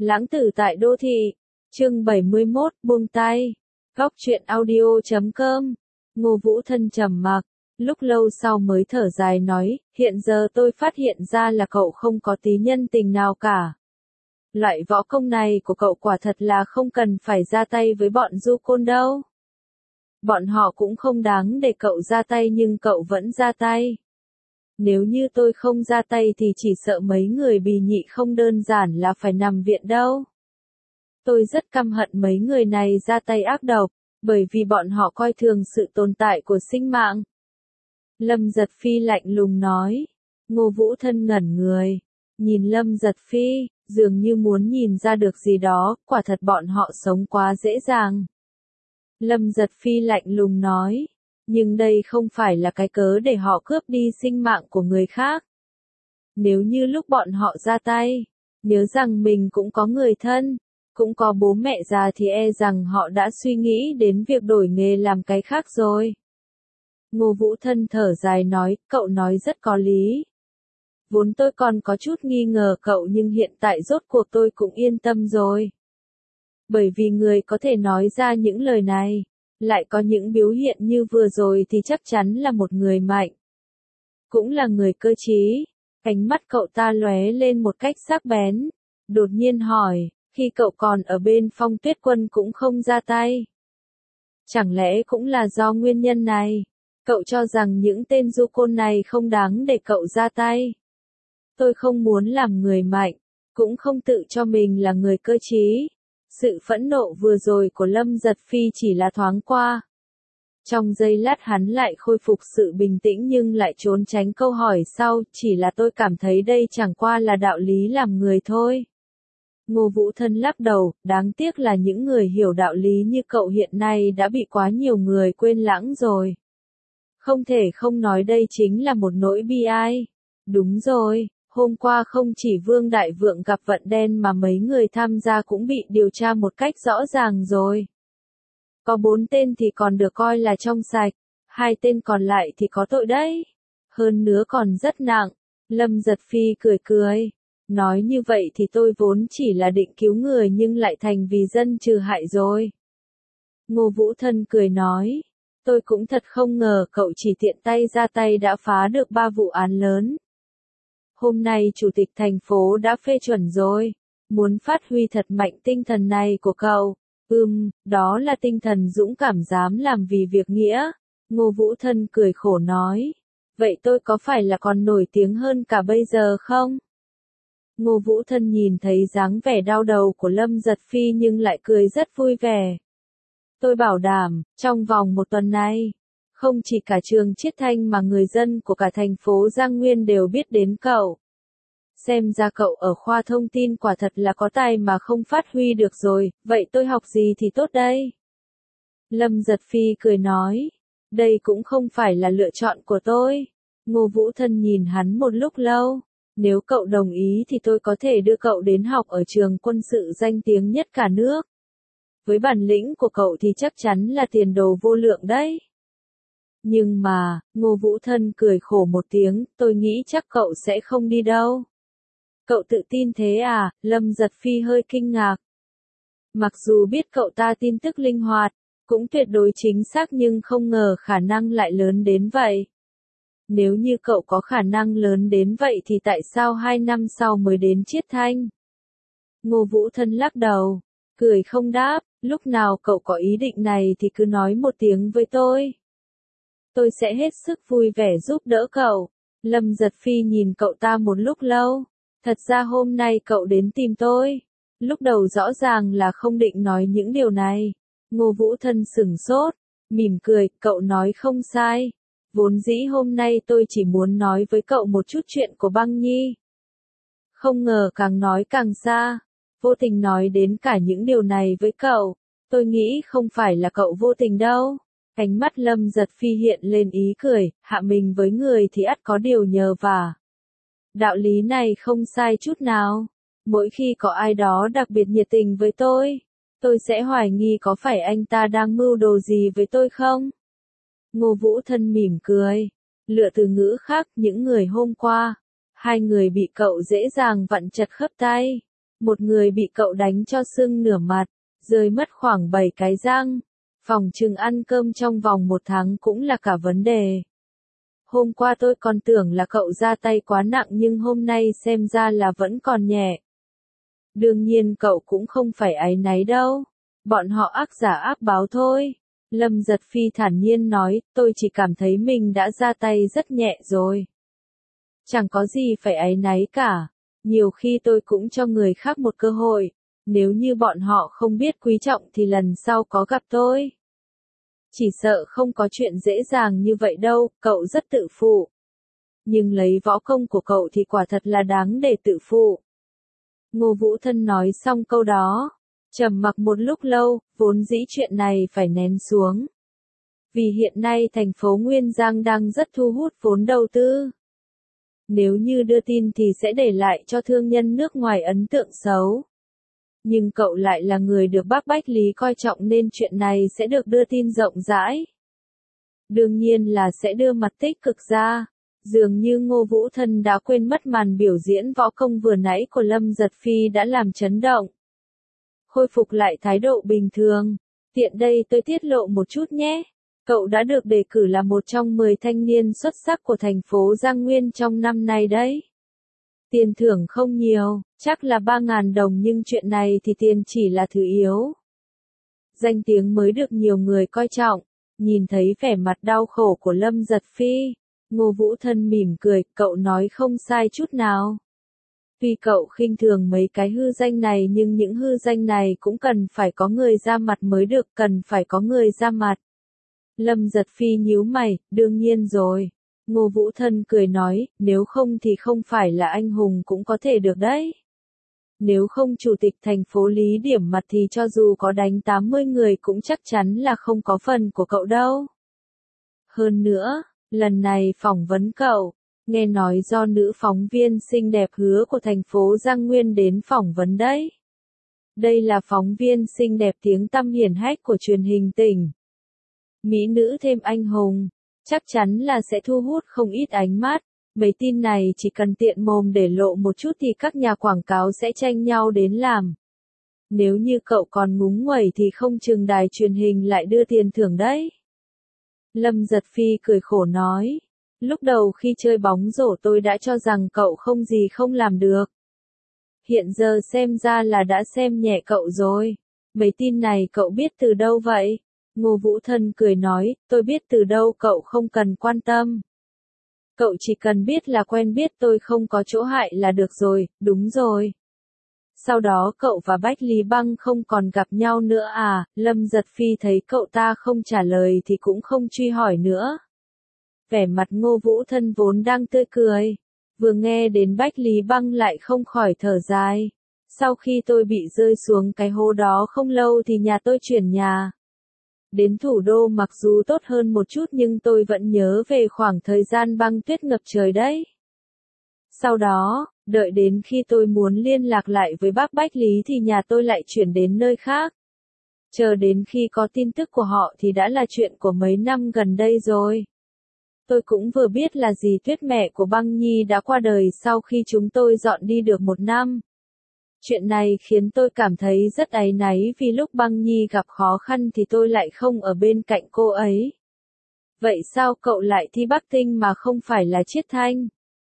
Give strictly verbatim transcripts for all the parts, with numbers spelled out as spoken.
Lãng tử tại đô thị, chương bảy mươi mốt, buông tay. Góc truyện audio chấm com. Ngô Vũ Thân trầm mặc, lúc lâu sau mới thở dài nói, hiện giờ tôi phát hiện ra là cậu không có tí nhân tình nào cả. Loại võ công này của cậu quả thật là không cần phải ra tay với bọn du côn đâu. Bọn họ cũng không đáng để cậu ra tay nhưng cậu vẫn ra tay. Nếu như tôi không ra tay thì chỉ sợ mấy người bì nhị không đơn giản là phải nằm viện đâu. Tôi rất căm hận mấy người này ra tay ác độc, bởi vì bọn họ coi thường sự tồn tại của sinh mạng. Lâm Giật Phi lạnh lùng nói. Ngô Vũ Thân ngẩn người, nhìn Lâm Giật Phi, dường như muốn nhìn ra được gì đó, quả thật bọn họ sống quá dễ dàng. Lâm Giật Phi lạnh lùng nói, nhưng đây không phải là cái cớ để họ cướp đi sinh mạng của người khác. Nếu như lúc bọn họ ra tay, nhớ rằng mình cũng có người thân, cũng có bố mẹ già thì e rằng họ đã suy nghĩ đến việc đổi nghề làm cái khác rồi. Ngô Vũ Thân thở dài nói, cậu nói rất có lý. Vốn tôi còn có chút nghi ngờ cậu nhưng hiện tại rốt cuộc tôi cũng yên tâm rồi. Bởi vì người có thể nói ra những lời này, lại có những biểu hiện như vừa rồi thì chắc chắn là một người mạnh. Cũng là người cơ trí. Ánh mắt cậu ta lóe lên một cách sắc bén. Đột nhiên hỏi, khi cậu còn ở bên Phong Tuyết Quân cũng không ra tay. Chẳng lẽ cũng là do nguyên nhân này? Cậu cho rằng những tên du côn này không đáng để cậu ra tay. Tôi không muốn làm người mạnh, cũng không tự cho mình là người cơ trí. Sự phẫn nộ vừa rồi của Lâm Giật Phi chỉ là thoáng qua. Trong giây lát hắn lại khôi phục sự bình tĩnh nhưng lại trốn tránh câu hỏi sau, chỉ là tôi cảm thấy đây chẳng qua là đạo lý làm người thôi. Ngô Vũ Thân lắc đầu, đáng tiếc là những người hiểu đạo lý như cậu hiện nay đã bị quá nhiều người quên lãng rồi. Không thể không nói đây chính là một nỗi bi ai. Đúng rồi. Hôm qua không chỉ Vương Đại Vượng gặp vận đen mà mấy người tham gia cũng bị điều tra một cách rõ ràng rồi. Có bốn tên thì còn được coi là trong sạch, hai tên còn lại thì có tội đấy. Hơn nữa còn rất nặng. Lâm Giật Phi cười cười. Nói như vậy thì tôi vốn chỉ là định cứu người nhưng lại thành vì dân trừ hại rồi. Ngô Vũ Thân cười nói. Tôi cũng thật không ngờ cậu chỉ tiện tay ra tay đã phá được ba vụ án lớn. Hôm nay Chủ tịch thành phố đã phê chuẩn rồi. Muốn phát huy thật mạnh tinh thần này của cậu. Ừm, đó là tinh thần dũng cảm dám làm vì việc nghĩa. Ngô Vũ Thân cười khổ nói. Vậy tôi có phải là còn nổi tiếng hơn cả bây giờ không? Ngô Vũ Thân nhìn thấy dáng vẻ đau đầu của Lâm Giật Phi nhưng lại cười rất vui vẻ. Tôi bảo đảm, trong vòng một tuần này, không chỉ cả trường Chiết Thanh mà người dân của cả thành phố Giang Nguyên đều biết đến cậu. Xem ra cậu ở khoa thông tin quả thật là có tài mà không phát huy được rồi, vậy tôi học gì thì tốt đây? Lâm Giật Phi cười nói, đây cũng không phải là lựa chọn của tôi. Ngô Vũ Thân nhìn hắn một lúc lâu, nếu cậu đồng ý thì tôi có thể đưa cậu đến học ở trường quân sự danh tiếng nhất cả nước. Với bản lĩnh của cậu thì chắc chắn là tiền đồ vô lượng đấy. Nhưng mà, Ngô Vũ Thân cười khổ một tiếng, tôi nghĩ chắc cậu sẽ không đi đâu. Cậu tự tin thế à? Lâm Giật Phi hơi kinh ngạc. Mặc dù biết cậu ta tin tức linh hoạt, cũng tuyệt đối chính xác nhưng không ngờ khả năng lại lớn đến vậy. Nếu như cậu có khả năng lớn đến vậy thì tại sao hai năm sau mới đến Chiết Thanh? Ngô Vũ Thân lắc đầu, cười không đáp, lúc nào cậu có ý định này thì cứ nói một tiếng với tôi. Tôi sẽ hết sức vui vẻ giúp đỡ cậu. Lâm Giật Phi nhìn cậu ta một lúc lâu. Thật ra hôm nay cậu đến tìm tôi. Lúc đầu rõ ràng là không định nói những điều này. Ngô Vũ Thân sửng sốt, mỉm cười, cậu nói không sai. Vốn dĩ hôm nay tôi chỉ muốn nói với cậu một chút chuyện của Băng Nhi. Không ngờ càng nói càng xa. Vô tình nói đến cả những điều này với cậu. Tôi nghĩ không phải là cậu vô tình đâu. Ánh mắt Lâm Giật Phi hiện lên ý cười, hạ mình với người thì ắt có điều nhờ vả. Đạo lý này không sai chút nào. Mỗi khi có ai đó đặc biệt nhiệt tình với tôi, tôi sẽ hoài nghi có phải anh ta đang mưu đồ gì với tôi không? Ngô Vũ Thân mỉm cười, lựa từ ngữ khác, những người hôm qua, hai người bị cậu dễ dàng vặn chặt khớp tay. Một người bị cậu đánh cho sưng nửa mặt, rơi mất khoảng bảy cái răng. Phòng trừng ăn cơm trong vòng một tháng cũng là cả vấn đề. Hôm qua tôi còn tưởng là cậu ra tay quá nặng nhưng hôm nay xem ra là vẫn còn nhẹ. Đương nhiên cậu cũng không phải áy náy đâu. Bọn họ ác giả ác báo thôi. Lâm Giật Phi thản nhiên nói, tôi chỉ cảm thấy mình đã ra tay rất nhẹ rồi. Chẳng có gì phải áy náy cả. Nhiều khi tôi cũng cho người khác một cơ hội. Nếu như bọn họ không biết quý trọng thì lần sau có gặp tôi. Chỉ sợ không có chuyện dễ dàng như vậy đâu, cậu rất tự phụ. Nhưng lấy võ công của cậu thì quả thật là đáng để tự phụ. Ngô Vũ Thân nói xong câu đó, trầm mặc một lúc lâu, vốn dĩ chuyện này phải nén xuống. Vì hiện nay thành phố Nguyên Giang đang rất thu hút vốn đầu tư. Nếu như đưa tin thì sẽ để lại cho thương nhân nước ngoài ấn tượng xấu. Nhưng cậu lại là người được bác Bách Lý coi trọng nên chuyện này sẽ được đưa tin rộng rãi. Đương nhiên là sẽ đưa mặt tích cực ra. Dường như Ngô Vũ Thân đã quên mất màn biểu diễn võ công vừa nãy của Lâm Giật Phi đã làm chấn động. Khôi phục lại thái độ bình thường. Tiện đây tôi tiết lộ một chút nhé. Cậu đã được đề cử là một trong mười thanh niên xuất sắc của thành phố Giang Nguyên trong năm nay đấy. Tiền thưởng không nhiều, chắc là ba ngàn đồng nhưng chuyện này thì tiền chỉ là thứ yếu. Danh tiếng mới được nhiều người coi trọng. Nhìn thấy vẻ mặt đau khổ của Lâm Giật Phi, Ngô Vũ Thân mỉm cười, cậu nói không sai chút nào. Tuy cậu khinh thường mấy cái hư danh này nhưng những hư danh này cũng cần phải có người ra mặt mới được, cần phải có người ra mặt. Lâm Giật Phi nhíu mày, đương nhiên rồi. Ngô Vũ Thân cười nói, nếu không thì không phải là anh hùng cũng có thể được đấy. Nếu không chủ tịch thành phố Lý điểm mặt thì cho dù có đánh tám mươi người cũng chắc chắn là không có phần của cậu đâu. Hơn nữa, lần này phỏng vấn cậu, nghe nói do nữ phóng viên xinh đẹp Hứa của thành phố Giang Nguyên đến phỏng vấn đấy. Đây là phóng viên xinh đẹp tiếng tăm hiển hách của truyền hình tỉnh. Mỹ nữ thêm anh hùng, chắc chắn là sẽ thu hút không ít ánh mắt. Mấy tin này chỉ cần tiện mồm để lộ một chút thì các nhà quảng cáo sẽ tranh nhau đến làm. Nếu như cậu còn ngúng nguẩy thì không chừng đài truyền hình lại đưa tiền thưởng đấy. Lâm Giật Phi cười khổ nói. Lúc đầu khi chơi bóng rổ tôi đã cho rằng cậu không gì không làm được. Hiện giờ xem ra là đã xem nhẹ cậu rồi. Mấy tin này cậu biết từ đâu vậy? Ngô Vũ Thân cười nói, tôi biết từ đâu cậu không cần quan tâm. Cậu chỉ cần biết là quen biết tôi không có chỗ hại là được rồi, đúng rồi. Sau đó cậu và Bách Lý Băng không còn gặp nhau nữa à? Lâm Giật Phi thấy cậu ta không trả lời thì cũng không truy hỏi nữa. Vẻ mặt Ngô Vũ Thân vốn đang tươi cười. Vừa nghe đến Bách Lý Băng lại không khỏi thở dài. Sau khi tôi bị rơi xuống cái hố đó không lâu thì nhà tôi chuyển nhà. Đến thủ đô mặc dù tốt hơn một chút nhưng tôi vẫn nhớ về khoảng thời gian băng tuyết ngập trời đấy. Sau đó, đợi đến khi tôi muốn liên lạc lại với bác Bách Lý thì nhà tôi lại chuyển đến nơi khác. Chờ đến khi có tin tức của họ thì đã là chuyện của mấy năm gần đây rồi. Tôi cũng vừa biết là dì Tuyết mẹ của Băng Nhi đã qua đời sau khi chúng tôi dọn đi được một năm. Chuyện này khiến tôi cảm thấy rất áy náy vì lúc Băng Nhi gặp khó khăn thì tôi lại không ở bên cạnh cô ấy. Vậy sao cậu lại thi Bắc Tinh mà không phải là Chiết Thanh?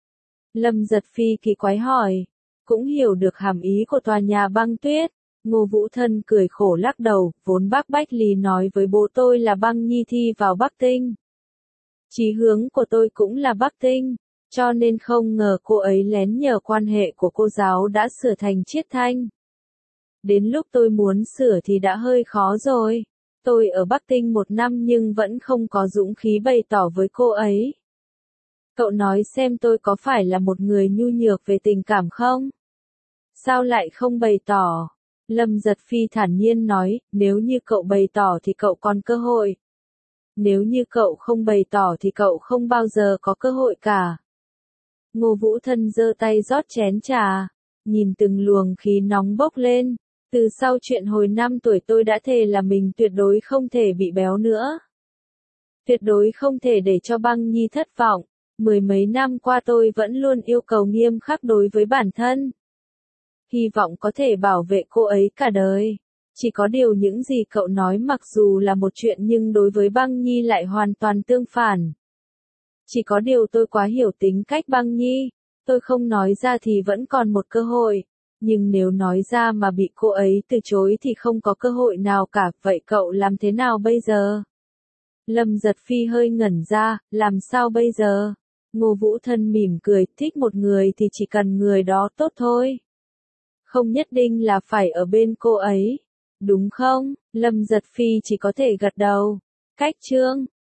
Lâm Giật Phi kỳ quái hỏi. Cũng hiểu được hàm ý của tòa nhà băng tuyết. Ngô Vũ Thân cười khổ lắc đầu, vốn bác Bách Lý nói với bố tôi là Băng Nhi thi vào Bắc Tinh. Chí hướng của tôi cũng là Bắc Tinh, cho nên không ngờ cô ấy lén nhờ quan hệ của cô giáo đã sửa thành Chiết Thanh. Đến lúc tôi muốn sửa thì đã hơi khó rồi. Tôi ở Bắc Tinh một năm nhưng vẫn không có dũng khí bày tỏ với cô ấy. Cậu nói xem tôi có phải là một người nhu nhược về tình cảm không? Sao lại không bày tỏ? Lâm Giật Phi thản nhiên nói, nếu như cậu bày tỏ thì cậu còn cơ hội. Nếu như cậu không bày tỏ thì cậu không bao giờ có cơ hội cả. Ngô Vũ Thân giơ tay rót chén trà, nhìn từng luồng khí nóng bốc lên. Từ sau chuyện hồi năm tuổi tôi đã thề là mình tuyệt đối không thể bị béo nữa. Tuyệt đối không thể để cho Băng Nhi thất vọng. Mười mấy năm qua tôi vẫn luôn yêu cầu nghiêm khắc đối với bản thân. hy vọng có thể bảo vệ cô ấy cả đời. Chỉ có điều những gì cậu nói mặc dù là một chuyện nhưng đối với Băng Nhi lại hoàn toàn tương phản. Chỉ có điều tôi quá hiểu tính cách Băng Nhi, tôi không nói ra thì vẫn còn một cơ hội, nhưng nếu nói ra mà bị cô ấy từ chối thì không có cơ hội nào cả, vậy cậu làm thế nào bây giờ? Lâm Giật Phi hơi ngẩn ra, làm sao bây giờ? Ngô Vũ Thân mỉm cười, thích một người thì chỉ cần người đó tốt thôi. Không nhất định là phải ở bên cô ấy. Đúng không? Lâm Giật Phi chỉ có thể gật đầu. Cách chương